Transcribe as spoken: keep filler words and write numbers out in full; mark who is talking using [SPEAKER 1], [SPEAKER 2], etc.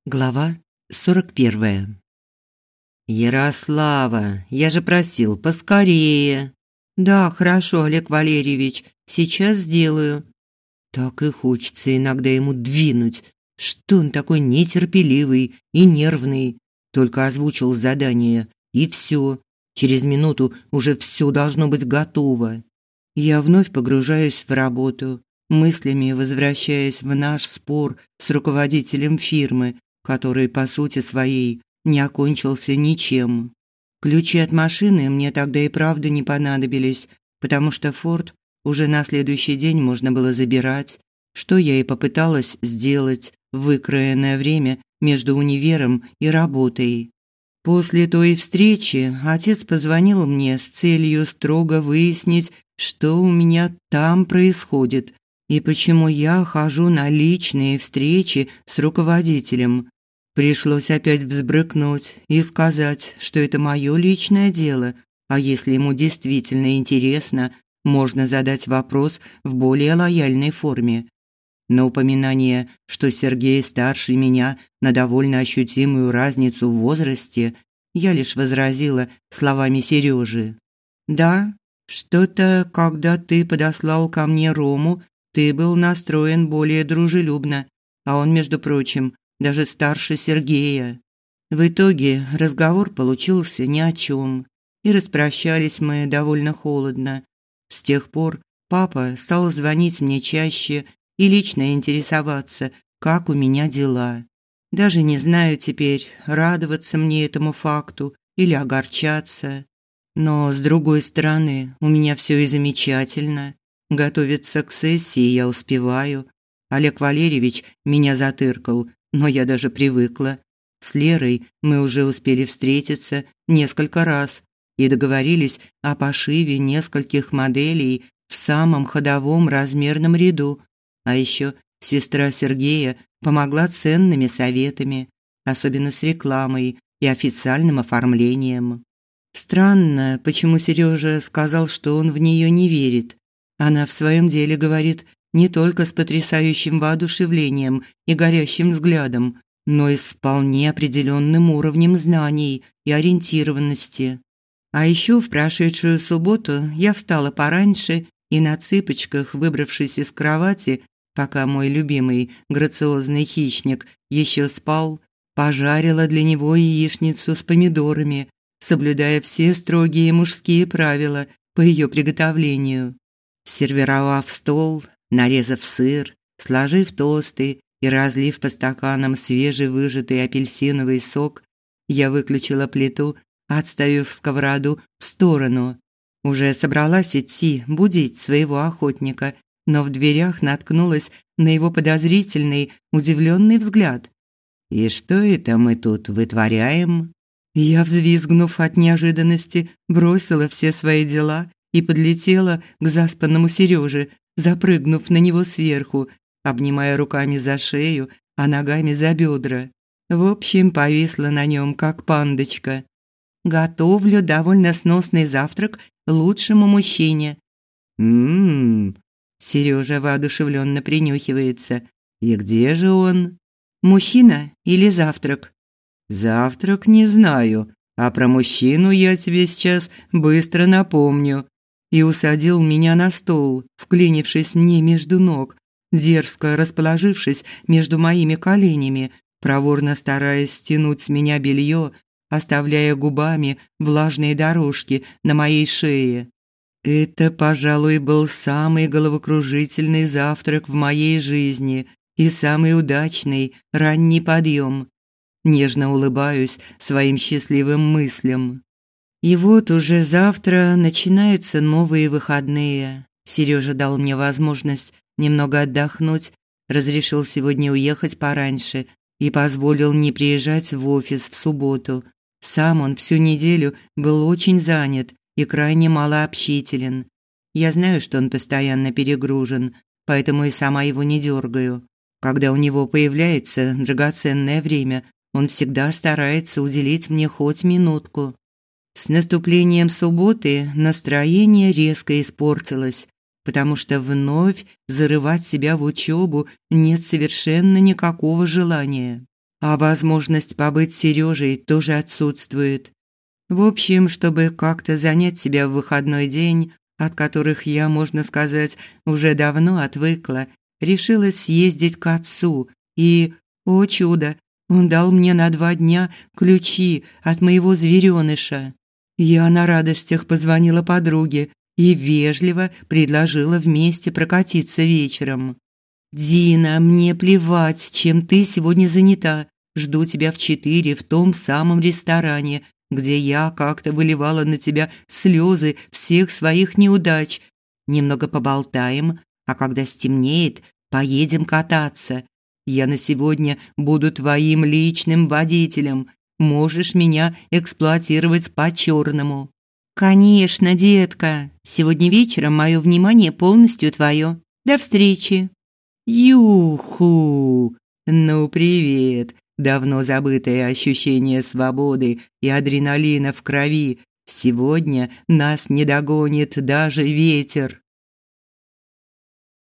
[SPEAKER 1] Глава сорок первая. «Ярослава, я же просил поскорее». «Да, хорошо, Олег Валерьевич, сейчас сделаю». Так и хочется иногда ему двинуть. Что он такой нетерпеливый и нервный? Только озвучил задание, и все. Через минуту уже все должно быть готово. Я вновь погружаюсь в работу, мыслями возвращаясь в наш спор с руководителем фирмы, который по сути своей не окончился ничем. Ключи от машины мне тогда и правда не понадобились, потому что Форд уже на следующий день можно было забирать, что я и попыталась сделать в выкроенное время между универом и работой. После той встречи отец позвонил мне с целью строго выяснить, что у меня там происходит и почему я хожу на личные встречи с руководителем. Пришлось опять взбрыкнуть и сказать, что это моё личное дело, а если ему действительно интересно, можно задать вопрос в более лояльной форме. На упоминание, что Сергей старше меня на довольно ощутимую разницу в возрасте, я лишь возразила словами Сережи. «Да, что-то, когда ты подослал ко мне Рому, ты был настроен более дружелюбно, а он, между прочим, даже старше Сергея». В итоге разговор получился ни о чем, и распрощались мы довольно холодно. С тех пор папа стал звонить мне чаще и лично интересоваться, как у меня дела. Даже не знаю теперь, радоваться мне этому факту или огорчаться. Но, с другой стороны, у меня все и замечательно. Готовиться к сессии я успеваю. Олег Валерьевич меня затыркал, но я даже привыкла. С Лерой мы уже успели встретиться несколько раз и договорились о пошиве нескольких моделей в самом ходовом размерном ряду. А еще сестра Сергея помогла ценными советами, особенно с рекламой и официальным оформлением. Странно, почему Сережа сказал, что он в нее не верит. Она в своем деле говорит не только с потрясающим воодушевлением и горящим взглядом, но и с вполне определенным уровнем знаний и ориентированности. А еще в прошедшую субботу я встала пораньше и на цыпочках, выбравшись из кровати, пока мой любимый грациозный хищник еще спал, пожарила для него яичницу с помидорами, соблюдая все строгие мужские правила по ее приготовлению. Сервировав стол, нарезав сыр, сложив тосты и разлив по стаканам свежевыжатый апельсиновый сок, я выключила плиту, отставив сковороду в сторону. Уже собралась идти будить своего охотника, но в дверях наткнулась на его подозрительный, удивленный взгляд. «И что это мы тут вытворяем?» Я, взвизгнув от неожиданности, бросила все свои дела и подлетела к заспанному Сереже, запрыгнув на него сверху, обнимая руками за шею, а ногами за бедра. В общем, повисла на нем, как пандочка. «Готовлю довольно сносный завтрак лучшему мужчине». «М-м-м», Сережа воодушевленно принюхивается. «И где же он?» «Мужчина или завтрак?» «Завтрак не знаю, а про мужчину я тебе сейчас быстро напомню». И усадил меня на стол, вклинившись мне между ног, дерзко расположившись между моими коленями, проворно стараясь стянуть с меня белье, оставляя губами влажные дорожки на моей шее. Это, пожалуй, был самый головокружительный завтрак в моей жизни и самый удачный ранний подъем. Нежно улыбаюсь своим счастливым мыслям. И вот уже завтра начинаются новые выходные. Сережа дал мне возможность немного отдохнуть, разрешил сегодня уехать пораньше и позволил не приезжать в офис в субботу. Сам он всю неделю был очень занят и крайне малообщителен. Я знаю, что он постоянно перегружен, поэтому и сама его не дергаю. Когда у него появляется драгоценное время, он всегда старается уделить мне хоть минутку. С наступлением субботы настроение резко испортилось, потому что вновь зарывать себя в учебу нет совершенно никакого желания. а возможность побыть с Сережей тоже отсутствует. В общем, чтобы как-то занять себя в выходной день, от которых я, можно сказать, уже давно отвыкла, решила съездить к отцу. И, о чудо, он дал мне на два дня ключи от моего зверёныша. Я на радостях позвонила подруге и вежливо предложила вместе прокатиться вечером. «Дина, мне плевать, чем ты сегодня занята. Жду тебя в четыре в том самом ресторане, где я как-то выливала на тебя слезы всех своих неудач. Немного поболтаем, а когда стемнеет, поедем кататься. Я на сегодня буду твоим личным водителем. Можешь меня эксплуатировать по-черному». «Конечно, детка. Сегодня вечером мое внимание полностью твое. До встречи». «Юху! Ну, привет! Давно забытое ощущение свободы и адреналина в крови. Сегодня нас не догонит даже ветер».